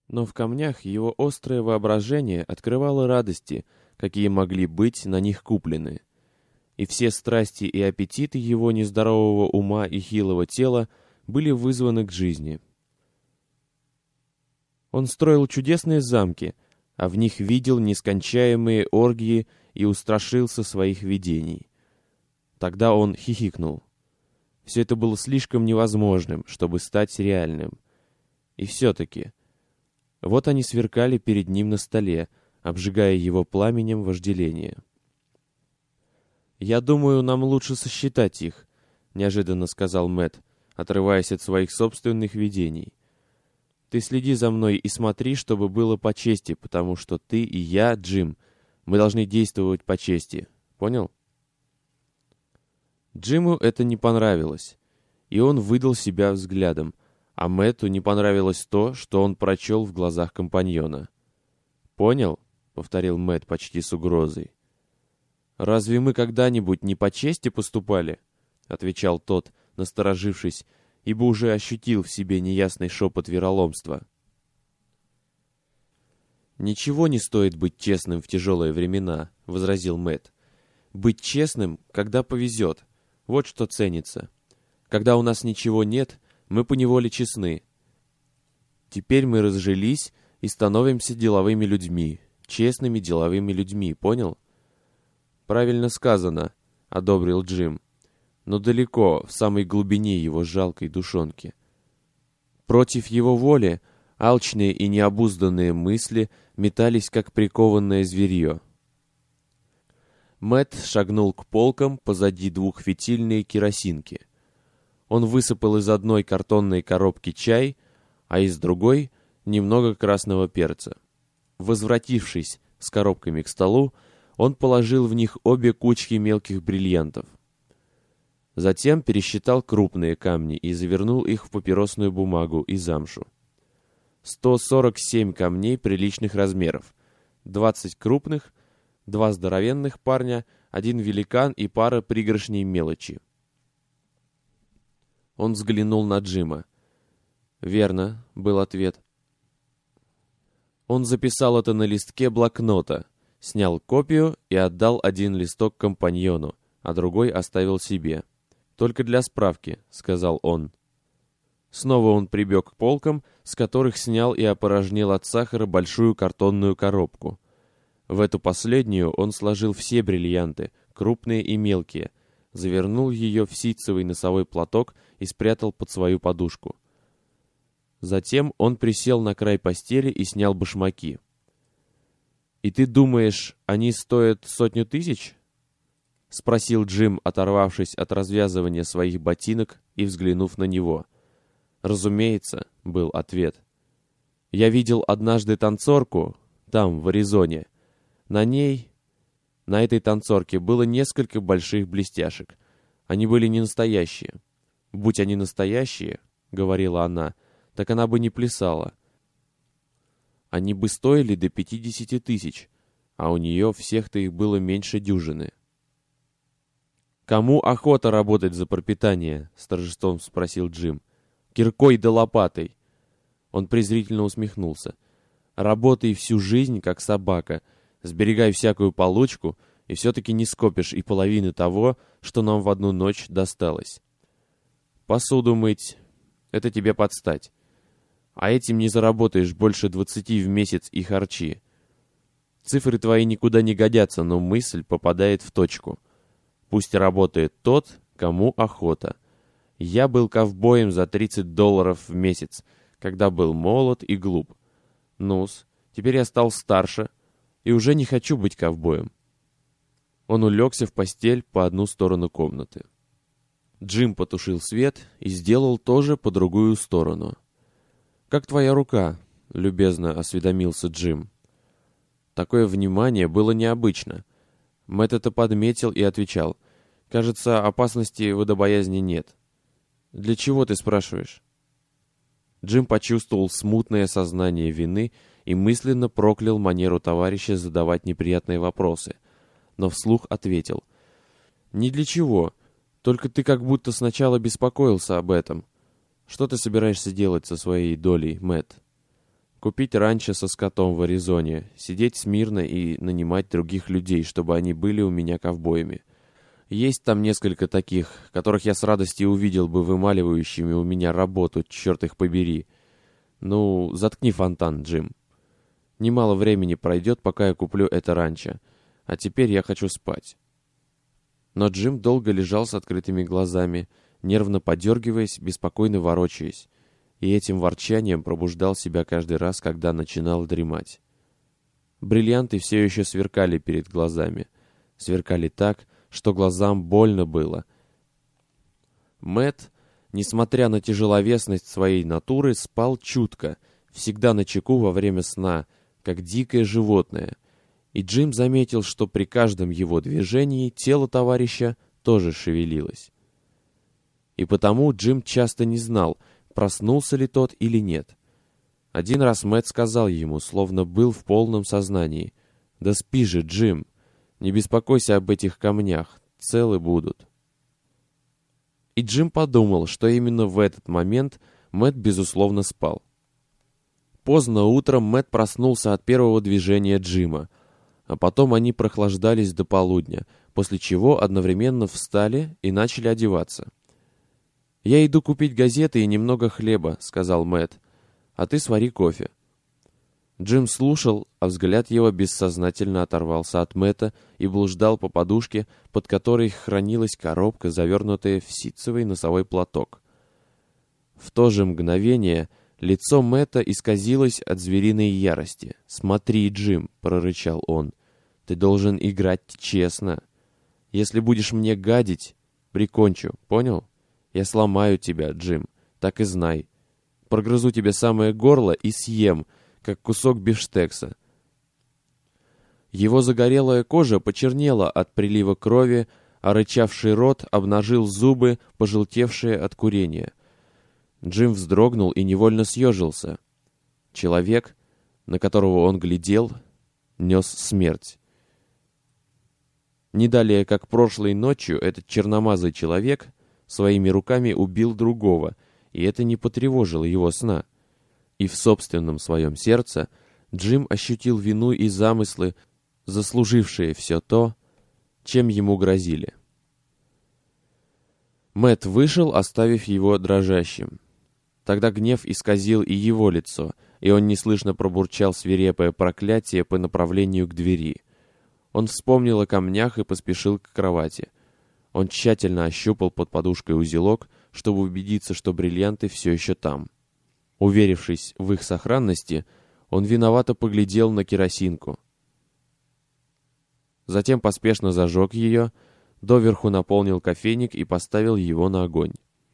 Но в камнях его острое воображение открывало радости, какие могли быть на них куплены. И все страсти и аппетиты его нездорового ума и хилого тела были вызваны к жизни. Он строил чудесные замки, а в них видел нескончаемые оргии и устрашился своих видений. Тогда он хихикнул. Все это было слишком невозможным, чтобы стать реальным. И все-таки... Вот они сверкали перед ним на столе, обжигая его пламенем вожделения. «Я думаю, нам лучше сосчитать их», — неожиданно сказал Мэтт, отрываясь от своих собственных видений. «Ты следи за мной и смотри, чтобы было по чести, потому что ты и я, Джим, мы должны действовать по чести. Понял?» Джиму это не понравилось, и он выдал себя взглядом, а Мэтту не понравилось то, что он прочел в глазах компаньона. «Понял?» — повторил Мэтт почти с угрозой. «Разве мы когда-нибудь не по чести поступали?» — отвечал тот, насторожившись, ибо уже ощутил в себе неясный шепот вероломства. «Ничего не стоит быть честным в тяжелые времена», — возразил Мэтт. «Быть честным, когда повезет. Вот что ценится. Когда у нас ничего нет, мы поневоле честны. Теперь мы разжились и становимся деловыми людьми, честными деловыми людьми, понял?» «Правильно сказано», — одобрил Джим, но далеко, в самой глубине его жалкой душонки. Против его воли алчные и необузданные мысли метались, как прикованное зверье. Мэтт шагнул к полкам позади двухфитильной керосинки. Он высыпал из одной картонной коробки чай, а из другой — немного красного перца. Возвратившись с коробками к столу, он положил в них обе кучки мелких бриллиантов. Затем пересчитал крупные камни и завернул их в папиросную бумагу и замшу. 147 камней приличных размеров, 20 крупных, 2 здоровенных парня, 1 великан и пара пригоршней мелочи. Он взглянул на Джима. «Верно», — был ответ. Он записал это на листке блокнота, снял копию и отдал один листок компаньону, а другой оставил себе. «Только для справки», — сказал он. Снова он прибег к полкам, с которых снял и опорожнил от сахара большую картонную коробку. В эту последнюю он сложил все бриллианты, крупные и мелкие, завернул ее в ситцевый носовой платок и спрятал под свою подушку. Затем он присел на край постели и снял башмаки. «И ты думаешь, они стоят 100 000?» — спросил Джим, оторвавшись от развязывания своих ботинок и взглянув на него. «Разумеется», — был ответ. «Я видел однажды танцорку, там, в Аризоне. На этой танцорке было несколько больших блестяшек. Они были не настоящие. Будь они настоящие, — говорила она, — так она бы не плясала. Они бы стоили до 50 000, а у нее всех-то их было меньше дюжины». «Кому охота работать за пропитание?» — с торжеством спросил Джим. «Киркой да лопатой». Он презрительно усмехнулся. «Работай всю жизнь, как собака, сберегай всякую получку, и все-таки не скопишь и половины того, что нам в одну ночь досталось. Посуду мыть — это тебе подстать. А этим не заработаешь больше 20 в месяц и харчи. Цифры твои никуда не годятся, но мысль попадает в точку. Пусть работает тот, кому охота. Я был ковбоем за $30 в месяц, когда был молод и глуп. Ну-с, теперь я стал старше и уже не хочу быть ковбоем». Он улегся в постель по одну сторону комнаты. Джим потушил свет и сделал то же по другую сторону. «Как твоя рука?» — любезно осведомился Джим. Такое внимание было необычно. Мэтт это подметил и отвечал: «Кажется, опасности водобоязни нет». «Для чего ты спрашиваешь?» Джим почувствовал смутное сознание вины и мысленно проклял манеру товарища задавать неприятные вопросы, но вслух ответил: «Ни для чего, только ты как будто сначала беспокоился об этом. Что ты собираешься делать со своей долей, Мэтт?» купить ранчо со скотом в Аризоне, сидеть смирно и нанимать других людей, чтобы они были у меня ковбоями. Есть там несколько таких, которых я с радостью увидел бы вымаливающими у меня работу, черт их побери. Ну, заткни фонтан, Джим. Немало времени пройдет, пока я куплю это ранчо. А теперь я хочу спать. Но Джим долго лежал с открытыми глазами, нервно подергиваясь, беспокойно ворочаясь, и этим ворчанием пробуждал себя каждый раз, когда начинал дремать. Бриллианты все еще сверкали перед глазами. Сверкали так, что глазам больно было. Мэтт, несмотря на тяжеловесность своей натуры, спал чутко, всегда начеку во время сна, как дикое животное. И Джим заметил, что при каждом его движении тело товарища тоже шевелилось. И потому Джим часто не знал, проснулся ли тот или нет. Один раз Мэтт сказал ему, словно был в полном сознании: «Да спи же, Джим, не беспокойся об этих камнях, целы будут». И Джим подумал, что именно в этот момент Мэтт безусловно спал. Поздно утром Мэтт проснулся от первого движения Джима, а потом они прохлаждались до полудня, после чего одновременно встали и начали одеваться. «Я иду купить газеты и немного хлеба», — сказал Мэтт, — «а ты свари кофе». Джим слушал, а взгляд его бессознательно оторвался от Мэтта и блуждал по подушке, под которой хранилась коробка, завернутая в ситцевый носовой платок. В то же мгновение лицо Мэтта исказилось от звериной ярости. «Смотри, Джим», — прорычал он, — «ты должен играть честно. Если будешь мне гадить, прикончу, понял? Я сломаю тебя, Джим, так и знай. Прогрызу тебе самое горло и съем, как кусок бифштекса». Его загорелая кожа почернела от прилива крови, а рычавший рот обнажил зубы, пожелтевшие от курения. Джим вздрогнул и невольно съежился. Человек, на которого он глядел, нес смерть. Не далее, как прошлой ночью, этот черномазый человек своими руками убил другого, и это не потревожило его сна. И в собственном своем сердце Джим ощутил вину и замыслы, заслужившие все то, чем ему грозили. Мэтт вышел, оставив его дрожащим. Тогда гнев исказил и его лицо, и он неслышно пробурчал свирепое проклятие по направлению к двери. Он вспомнил о камнях и поспешил к кровати. Он тщательно ощупал под подушкой узелок, чтобы убедиться, что бриллианты все еще там. Уверившись в их сохранности, он виновато поглядел на керосинку. Затем поспешно зажег ее, доверху наполнил кофейник и поставил его на огонь.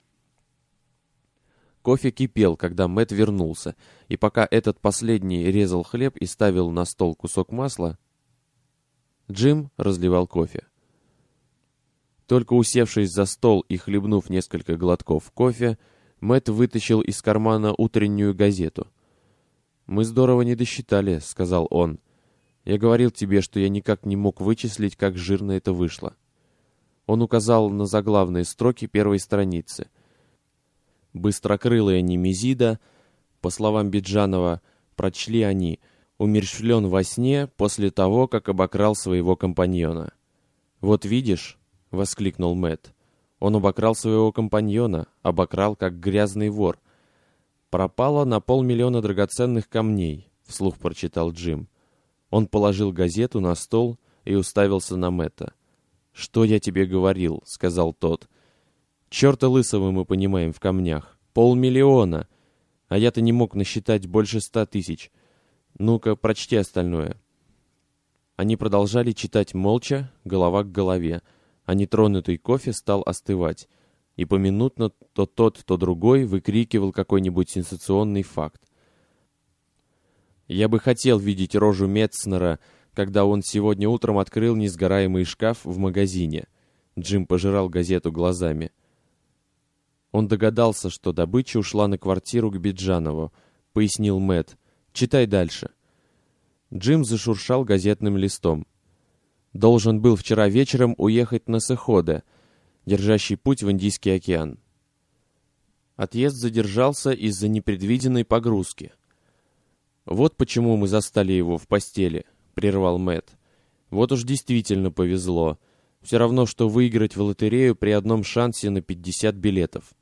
Кофе кипел, когда Мэтт вернулся, и пока этот последний резал хлеб и ставил на стол кусок масла, Джим разливал кофе. Только усевшись за стол и хлебнув несколько глотков кофе, Мэтт вытащил из кармана утреннюю газету. «Мы здорово не досчитали», — сказал он. «Я говорил тебе, что я никак не мог вычислить, как жирно это вышло». Он указал на заглавные строки первой страницы. «Быстрокрылая Немезида», по словам Биджанова, прочли они, умерщвлен во сне после того, как обокрал своего компаньона. «Вот видишь», — воскликнул Мэтт, — «он обокрал своего компаньона, обокрал как грязный вор». «Пропало на 500 000 драгоценных камней», — вслух прочитал Джим. Он положил газету на стол и уставился на Мэтта. «Что я тебе говорил?» — сказал тот. «Черта лысого мы понимаем в камнях. 500 000, а я-то не мог насчитать больше 100 000. Ну-ка, прочти остальное». Они продолжали читать молча, голова к голове, а нетронутый кофе стал остывать, и поминутно то тот, то другой выкрикивал какой-нибудь сенсационный факт. «Я бы хотел видеть рожу Метцнера, когда он сегодня утром открыл несгораемый шкаф в магазине». Джим пожирал газету глазами. Он догадался, что добыча ушла на квартиру к Биджанову, пояснил Мэтт. «Читай дальше». Джим зашуршал газетным листом. «Должен был вчера вечером уехать на Сэходе, держащий путь в Индийский океан. Отъезд задержался из-за непредвиденной погрузки. «Вот почему мы застали его в постели», — прервал Мэтт. «Вот уж действительно повезло. Все равно, что выиграть в лотерею при одном шансе на 50 билетов».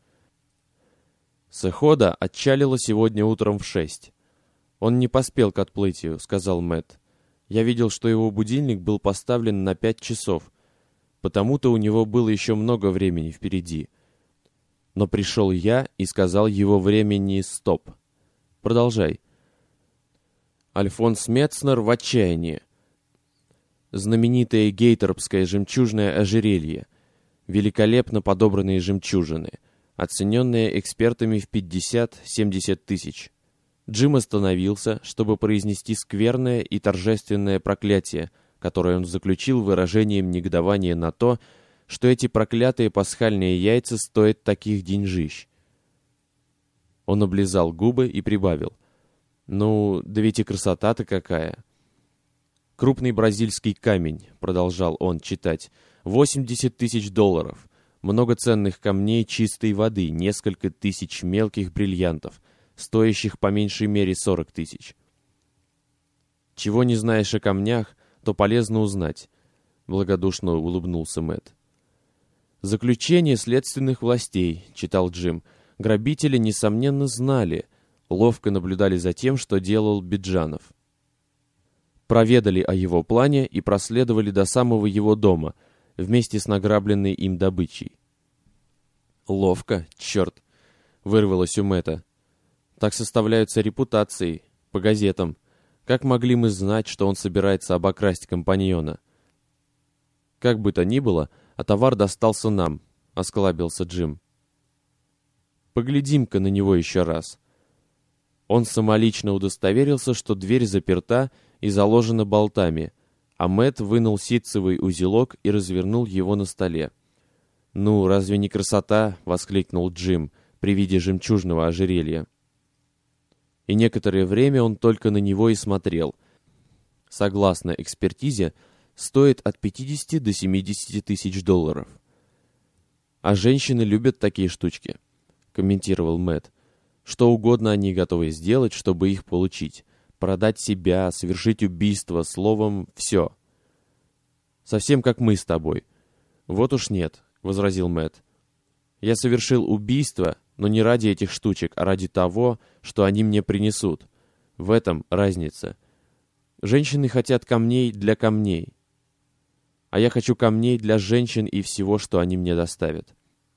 С Эхода отчалило сегодня утром в 6. «Он не поспел к отплытию», — сказал Мэтт. «Я видел, что его будильник был поставлен на 5 часов, потому-то у него было еще много времени впереди. Но пришел я и сказал его времени «стоп». Продолжай». Альфонс Мецнер в отчаянии. Знаменитое гейтерпское жемчужное ожерелье. Великолепно подобранные жемчужины, оцененные экспертами в 50-70 тысяч. Джим остановился, чтобы произнести скверное и торжественное проклятие, которое он заключил выражением негодования на то, что эти проклятые пасхальные яйца стоят таких деньжищ. Он облизал губы и прибавил. «Ну, да ведь и красота-то какая!» «Крупный бразильский камень», — продолжал он читать, $80 тысяч, много ценных камней чистой воды, несколько тысяч мелких бриллиантов, стоящих по меньшей мере 40 тысяч. «Чего не знаешь о камнях, то полезно узнать», — благодушно улыбнулся Мэтт. «Заключение следственных властей», — читал Джим, — «грабители, несомненно, знали, ловко наблюдали за тем, что делал Биджанов. Проведали о его плане и проследовали до самого его дома, вместе с награбленной им добычей». «Ловко, черт!» — вырвалось у Мэтта. «Так составляются репутации, по газетам. Как могли мы знать, что он собирается обокрасть компаньона?» «Как бы то ни было, а товар достался нам», — осклабился Джим. «Поглядим-ка на него еще раз». Он самолично удостоверился, что дверь заперта и заложена болтами, а Мэтт вынул ситцевый узелок и развернул его на столе. «Ну, разве не красота?» — воскликнул Джим при виде жемчужного ожерелья. И некоторое время он только на него и смотрел. Согласно экспертизе, стоит от 50 до 70 тысяч $. «А женщины любят такие штучки», — комментировал Мэтт. «Что угодно они готовы сделать, чтобы их получить. Продать себя, совершить убийство, словом, все. Совсем как мы с тобой». «Вот уж нет», — возразил Мэтт. «Я совершил убийство, но не ради этих штучек, а ради того, что они мне принесут. В этом разница. Женщины хотят камней для камней, а я хочу камней для женщин и всего, что они мне доставят».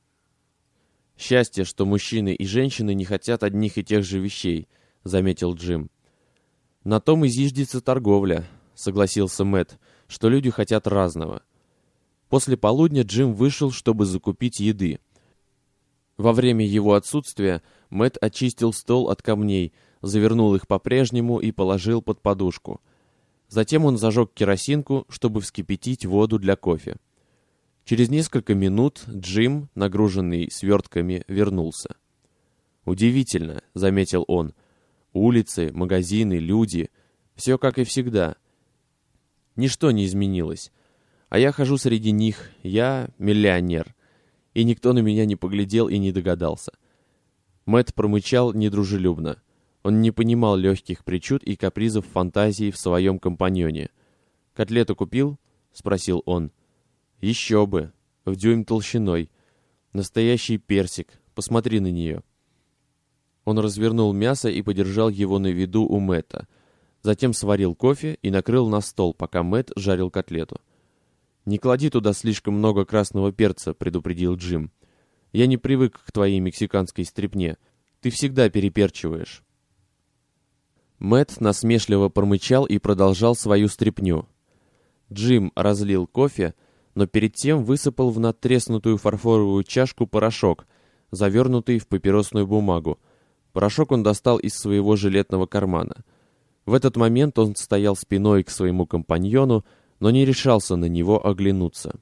«Счастье, что мужчины и женщины не хотят одних и тех же вещей», — заметил Джим. «На том и зиждется торговля», — согласился Мэтт, — «что люди хотят разного». После полудня Джим вышел, чтобы закупить еды. Во время его отсутствия Мэтт очистил стол от камней, завернул их по-прежнему и положил под подушку. Затем он зажег керосинку, чтобы вскипятить воду для кофе. Через несколько минут Джим, нагруженный свертками, вернулся. «Удивительно», — заметил он, — «улицы, магазины, люди — все как и всегда. Ничто не изменилось. А я хожу среди них, я миллионер, и никто на меня не поглядел и не догадался». Мэтт промычал недружелюбно. Он не понимал легких причуд и капризов фантазии в своем компаньоне. «Котлету купил?» — спросил он. «Еще бы! В дюйм толщиной. Настоящий персик. Посмотри на нее». Он развернул мясо и подержал его на виду у Мэтта. Затем сварил кофе и накрыл на стол, пока Мэтт жарил котлету. «Не клади туда слишком много красного перца», — предупредил Джим. «Я не привык к твоей мексиканской стряпне. Ты всегда переперчиваешь». Мэтт насмешливо промычал и продолжал свою стряпню. Джим разлил кофе, но перед тем высыпал в надтреснутую фарфоровую чашку порошок, завернутый в папиросную бумагу. Порошок он достал из своего жилетного кармана. В этот момент он стоял спиной к своему компаньону, но не решался на него оглянуться.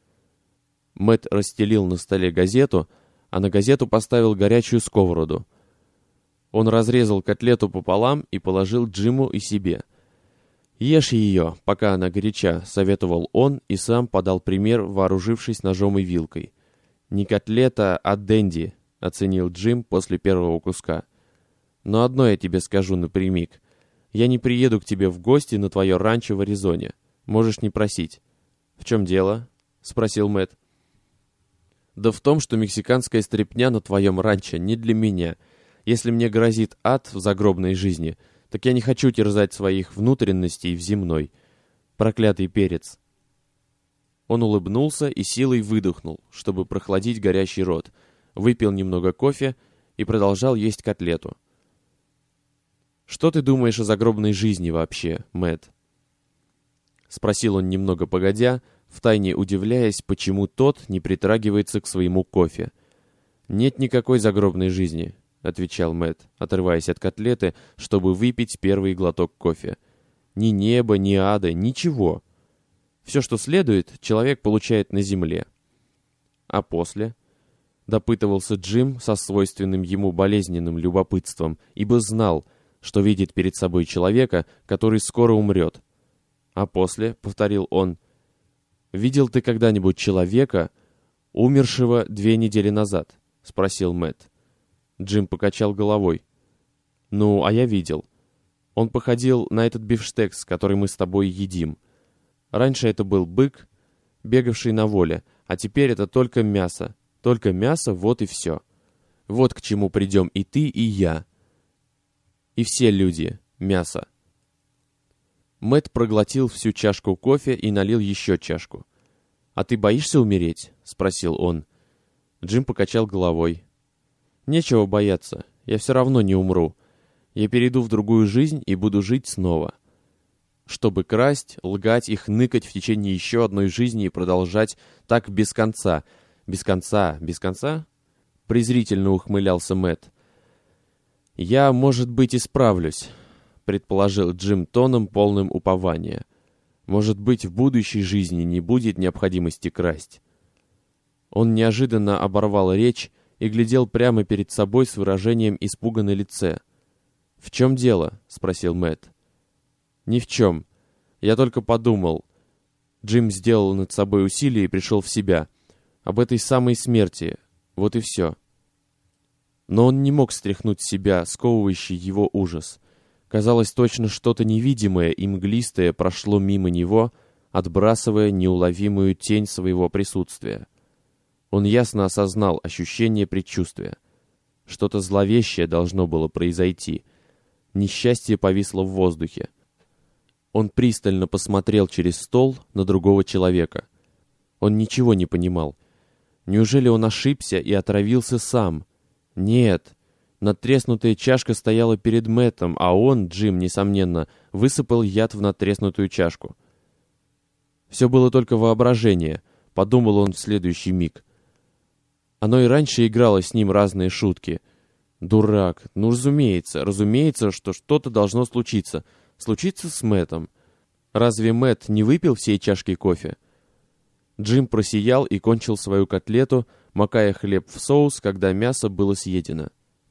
Мэтт расстелил на столе газету, а на газету поставил горячую сковороду. Он разрезал котлету пополам и положил Джиму и себе. «Ешь ее, пока она горяча», — советовал он и сам подал пример, вооружившись ножом и вилкой. «Не котлета, а денди», — оценил Джим после первого куска. «Но одно я тебе скажу напрямик. Я не приеду к тебе в гости на твое ранчо в Аризоне. Можешь не просить». «В чем дело?» — спросил Мэтт. «Да в том, что мексиканская стряпня на твоем ранчо не для меня. Если мне грозит ад в загробной жизни, так я не хочу терзать своих внутренностей в земной. Проклятый перец». Он улыбнулся и силой выдохнул, чтобы прохладить горящий рот, выпил немного кофе и продолжал есть котлету. «Что ты думаешь о загробной жизни вообще, Мэтт?» — спросил он немного погодя, втайне удивляясь, почему тот не притрагивается к своему кофе. «Нет никакой загробной жизни», — отвечал Мэтт, отрываясь от котлеты, чтобы выпить первый глоток кофе. «Ни неба, ни ада, ничего. Все, что следует, человек получает на земле». «А после?» — допытывался Джим со свойственным ему болезненным любопытством, ибо знал, что видит перед собой человека, который скоро умрет. «А после?» — повторил он. «Видел ты когда-нибудь человека, умершего 2 недели назад?» — спросил Мэтт. Джим покачал головой. «Ну, а я видел. Он походил на этот бифштекс, который мы с тобой едим. Раньше это был бык, бегавший на воле, а теперь это только мясо. Только мясо, вот и все. Вот к чему придем и ты, и я. И все люди. Мясо». Мэтт проглотил всю чашку кофе и налил еще чашку. «А ты боишься умереть?» — спросил он. Джим покачал головой. «Нечего бояться. Я все равно не умру. Я перейду в другую жизнь и буду жить снова. Чтобы красть, лгать и хныкать в течение еще одной жизни и продолжать так без конца. Без конца, без конца?» — презрительно ухмылялся Мэтт. «Я, может быть, и справлюсь», — предположил Джим тоном, полным упования. «Может быть, в будущей жизни не будет необходимости красть». Он неожиданно оборвал речь и глядел прямо перед собой с выражением испуга на лице. «В чем дело?» — спросил Мэтт. «Ни в чем. Я только подумал». Джим сделал над собой усилие и пришел в себя. «Об этой самой смерти. Вот и все». Но он не мог стряхнуть с себя сковывающий его ужас. Казалось, точно что-то невидимое и мглистое прошло мимо него, отбрасывая неуловимую тень своего присутствия. Он ясно осознал ощущение предчувствия. Что-то зловещее должно было произойти. Несчастье повисло в воздухе. Он пристально посмотрел через стол на другого человека. Он ничего не понимал. Неужели он ошибся и отравился сам? Нет. Надтреснутая чашка стояла перед Мэттом, а он, Джим, несомненно, высыпал яд в надтреснутую чашку. Все было только воображение, подумал он в следующий миг. Оно и раньше играло с ним разные шутки. Дурак. Ну, разумеется, что что-то должно случиться. Случиться с Мэттом. Разве Мэтт не выпил всей чашки кофе? Джим просиял и кончил свою котлету, макая хлеб в соус, когда мясо было съедено.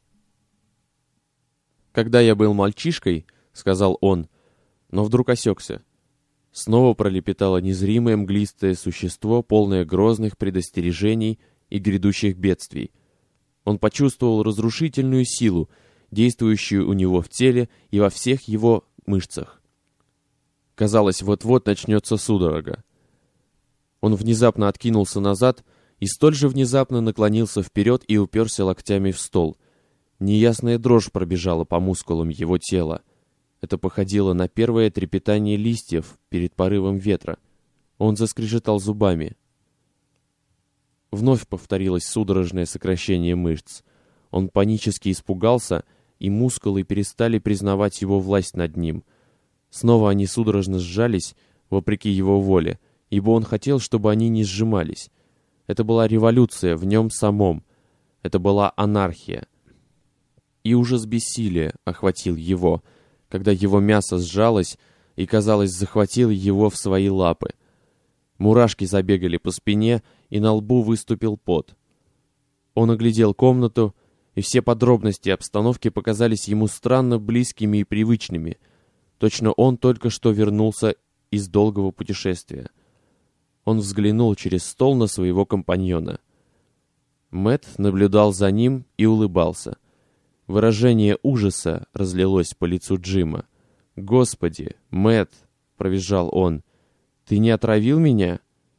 «Когда я был мальчишкой, — сказал он, — но вдруг осекся. Снова пролепетало незримое мглистое существо, полное грозных предостережений и грядущих бедствий. Он почувствовал разрушительную силу, действующую у него в теле и во всех его мышцах. Казалось, вот-вот начнется судорога. Он внезапно откинулся назад и столь же внезапно наклонился вперед и уперся локтями в стол. Неясная дрожь пробежала по мускулам его тела. Это походило на первое трепетание листьев перед порывом ветра. Он заскрежетал зубами. Вновь повторилось судорожное сокращение мышц. Он панически испугался, и мускулы перестали признавать его власть над ним. Снова они судорожно сжались, вопреки его воле, ибо он хотел, чтобы они не сжимались. Это была революция в нем самом. Это была анархия. И ужас бессилия охватил его, когда его мясо сжалось и, казалось, захватило его в свои лапы. Мурашки забегали по спине, и на лбу выступил пот. Он оглядел комнату, и все подробности обстановки показались ему странно близкими и привычными. Точно он только что вернулся из долгого путешествия. Он взглянул через стол на своего компаньона. Мэтт наблюдал за ним и улыбался. Выражение ужаса разлилось по лицу Джима. «Господи, Мэтт!» — провизжал он. «Ты не отравил меня?»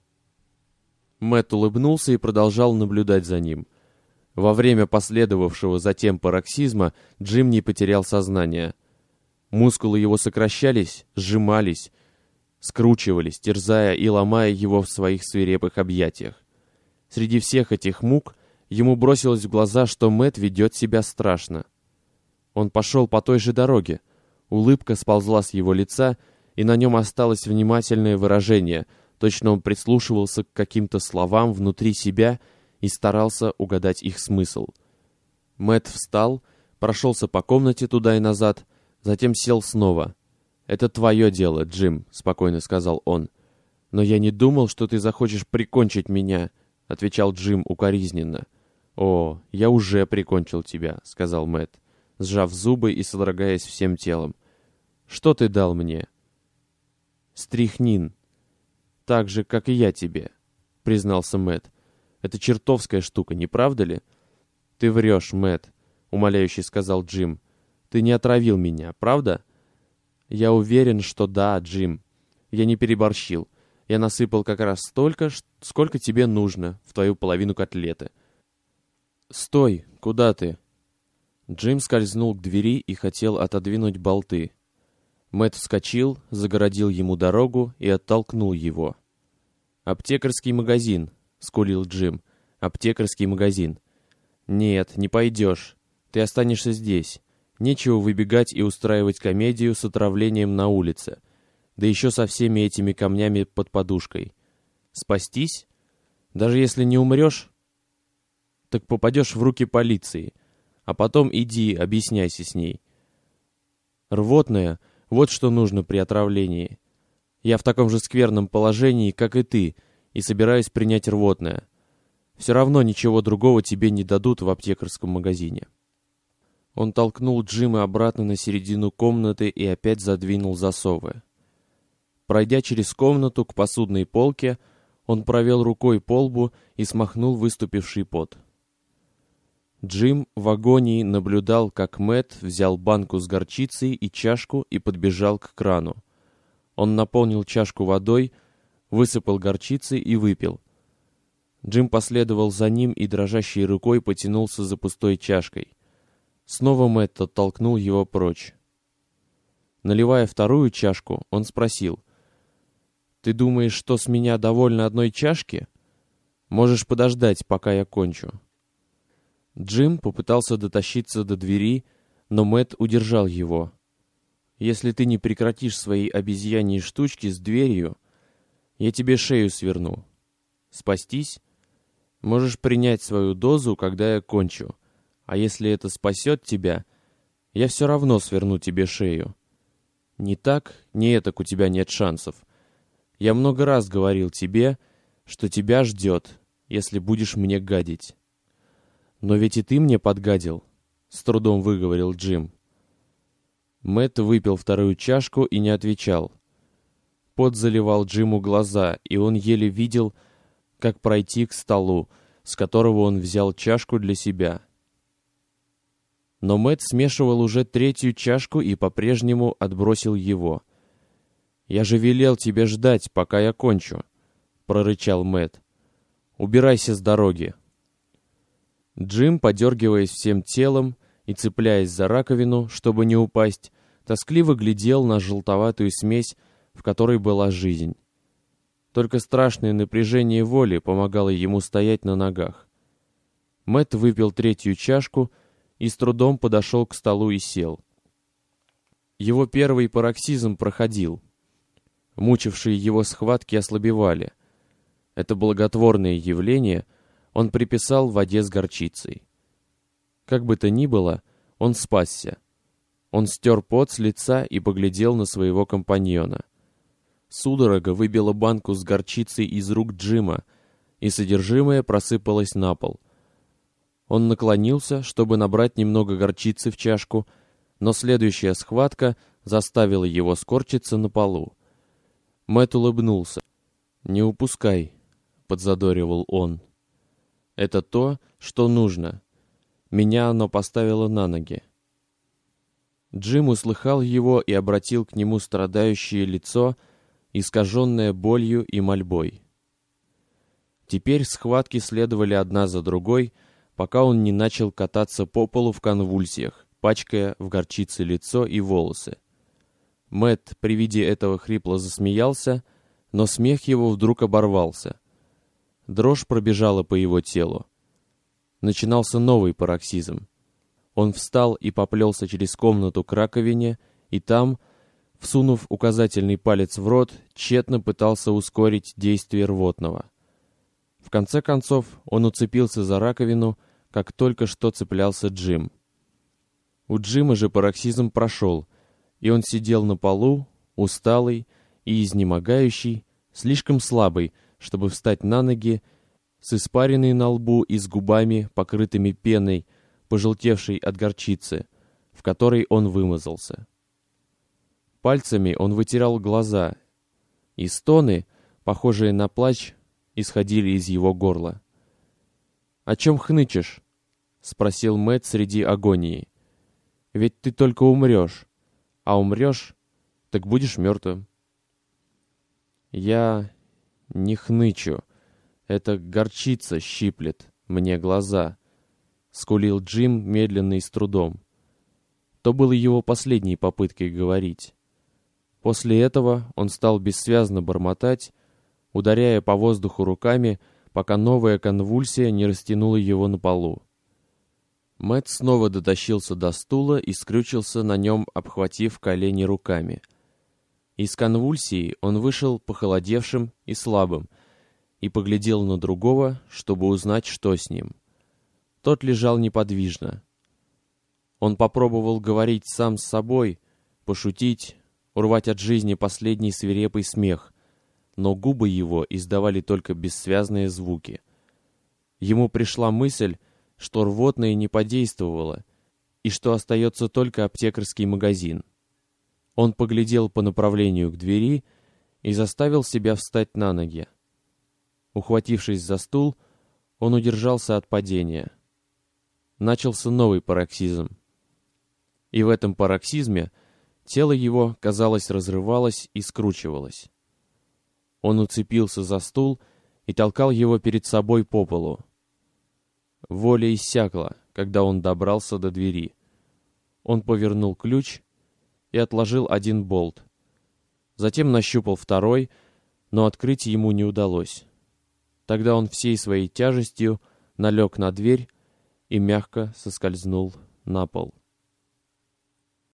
Мэтт улыбнулся и продолжал наблюдать за ним. Во время последовавшего затем пароксизма Джим не потерял сознание. Мускулы его сокращались, сжимались, скручивались, терзая и ломая его в своих свирепых объятиях. Среди всех этих мук ему бросилось в глаза, что Мэтт ведет себя страшно. Он пошел по той же дороге. Улыбка сползла с его лица, и на нем осталось внимательное выражение. Точно он прислушивался к каким-то словам внутри себя и старался угадать их смысл. Мэтт встал, прошелся по комнате туда и назад, затем сел снова. «Это твое дело, Джим», — спокойно сказал он. «Но я не думал, что ты захочешь прикончить меня», — отвечал Джим укоризненно. «О, я уже прикончил тебя», — сказал Мэтт, сжав зубы и содрогаясь всем телом. «Что ты дал мне?» «Стрихнин. Так же, как и я тебе», — признался Мэтт. «Это чертовская штука, не правда ли?» «Ты врешь, Мэтт», — умоляюще сказал Джим. «Ты не отравил меня, правда?» «Я уверен, что да, Джим. Я не переборщил. Я насыпал как раз столько, сколько тебе нужно, в твою половину котлеты». «Стой! Куда ты?» Джим скользнул к двери и хотел отодвинуть болты. Мэтт вскочил, загородил ему дорогу и оттолкнул его. «Аптекарский магазин», — скулил Джим. «Аптекарский магазин». «Нет, не пойдешь. Ты останешься здесь. Нечего выбегать и устраивать комедию с отравлением на улице. Да еще со всеми этими камнями под подушкой. Спастись? Даже если не умрешь, так попадешь в руки полиции. А потом иди, объясняйся с ней. Рвотное — вот что нужно при отравлении. Я в таком же скверном положении, как и ты, и собираюсь принять рвотное. Все равно ничего другого тебе не дадут в аптекарском магазине». Он толкнул Джима обратно на середину комнаты и опять задвинул засовы. Пройдя через комнату к посудной полке, он провел рукой по лбу и смахнул выступивший пот. Джим в агонии наблюдал, как Мэтт взял банку с горчицей и чашку и подбежал к крану. Он наполнил чашку водой, высыпал горчицы и выпил. Джим последовал за ним и дрожащей рукой потянулся за пустой чашкой. Снова Мэтт оттолкнул его прочь. Наливая вторую чашку, он спросил: «Ты думаешь, что с меня довольно одной чашки? Можешь подождать, пока я кончу». Джим попытался дотащиться до двери, но Мэтт удержал его. «Если ты не прекратишь свои обезьяньи штучки с дверью, я тебе шею сверну. Спастись? Можешь принять свою дозу, когда я кончу. А если это спасет тебя, я все равно сверну тебе шею. Ни так, ни этак у тебя нет шансов. Я много раз говорил тебе, что тебя ждет, если будешь мне гадить». «Но ведь и ты мне подгадил», — с трудом выговорил Джим. Мэтт выпил вторую чашку и не отвечал. Пот заливал Джиму глаза, и он еле видел, как пройти к столу, с которого он взял чашку для себя. Но Мэтт смешивал уже третью чашку и по-прежнему отбросил его. «Я же велел тебе ждать, пока я кончу», — прорычал Мэтт. «Убирайся с дороги». Джим, подергиваясь всем телом и цепляясь за раковину, чтобы не упасть, тоскливо глядел на желтоватую смесь, в которой была жизнь. Только страшное напряжение воли помогало ему стоять на ногах. Мэтт выпил третью чашку и с трудом подошел к столу и сел. Его первый пароксизм проходил. Мучившие его схватки ослабевали. Это благотворное явление он приписал воде с горчицей. Как бы то ни было, он спасся. Он стер пот с лица и поглядел на своего компаньона. Судорога выбила банку с горчицей из рук Джима, и содержимое просыпалось на пол. Он наклонился, чтобы набрать немного горчицы в чашку, но следующая схватка заставила его скорчиться на полу. Мэтт улыбнулся. «Не упускай», — подзадоривал он. «Это то, что нужно. Меня оно поставило на ноги». Джим услыхал его и обратил к нему страдающее лицо, искаженное болью и мольбой. Теперь схватки следовали одна за другой, пока он не начал кататься по полу в конвульсиях, пачкая в горчице лицо и волосы. Мэтт при виде этого хрипло засмеялся, но смех его вдруг оборвался. Дрожь пробежала по его телу. Начинался новый пароксизм. Он встал и поплелся через комнату к раковине, и там, всунув указательный палец в рот, тщетно пытался ускорить действие рвотного. В конце концов, он уцепился за раковину, как только что цеплялся Джим. У Джима же пароксизм прошел, и он сидел на полу, усталый и изнемогающий, слишком слабый, чтобы встать на ноги, с испариной на лбу и с губами, покрытыми пеной, пожелтевшей от горчицы, в которой он вымазался. Пальцами он вытирал глаза, и стоны, похожие на плач, исходили из его горла. «О чем хнычешь?» — спросил Мэтт среди агонии. «Ведь ты только умрешь, а умрешь, так будешь мертвым». «Я не хнычу. Это горчица щиплет мне глаза», — скулил Джим медленно и с трудом. То было его последней попыткой говорить. После этого он стал бессвязно бормотать, ударяя по воздуху руками, пока новая конвульсия не растянула его на полу. Мэтт снова дотащился до стула и скрючился на нем, обхватив колени руками. Из конвульсии он вышел похолодевшим и слабым и поглядел на другого, чтобы узнать, что с ним. Тот лежал неподвижно. Он попробовал говорить сам с собой, пошутить, урвать от жизни последний свирепый смех, но губы его издавали только бессвязные звуки. Ему пришла мысль, что рвотное не подействовало, и что остается только аптекарский магазин. Он поглядел по направлению к двери и заставил себя встать на ноги. Ухватившись за стул, он удержался от падения. Начался новый пароксизм. И в этом пароксизме тело его, казалось, разрывалось и скручивалось. Он уцепился за стул и толкал его перед собой по полу. Воля иссякла, когда он добрался до двери. Он повернул ключ и отложил один болт. Затем нащупал второй, но открыть ему не удалось. Тогда он всей своей тяжестью налег на дверь и мягко соскользнул на пол.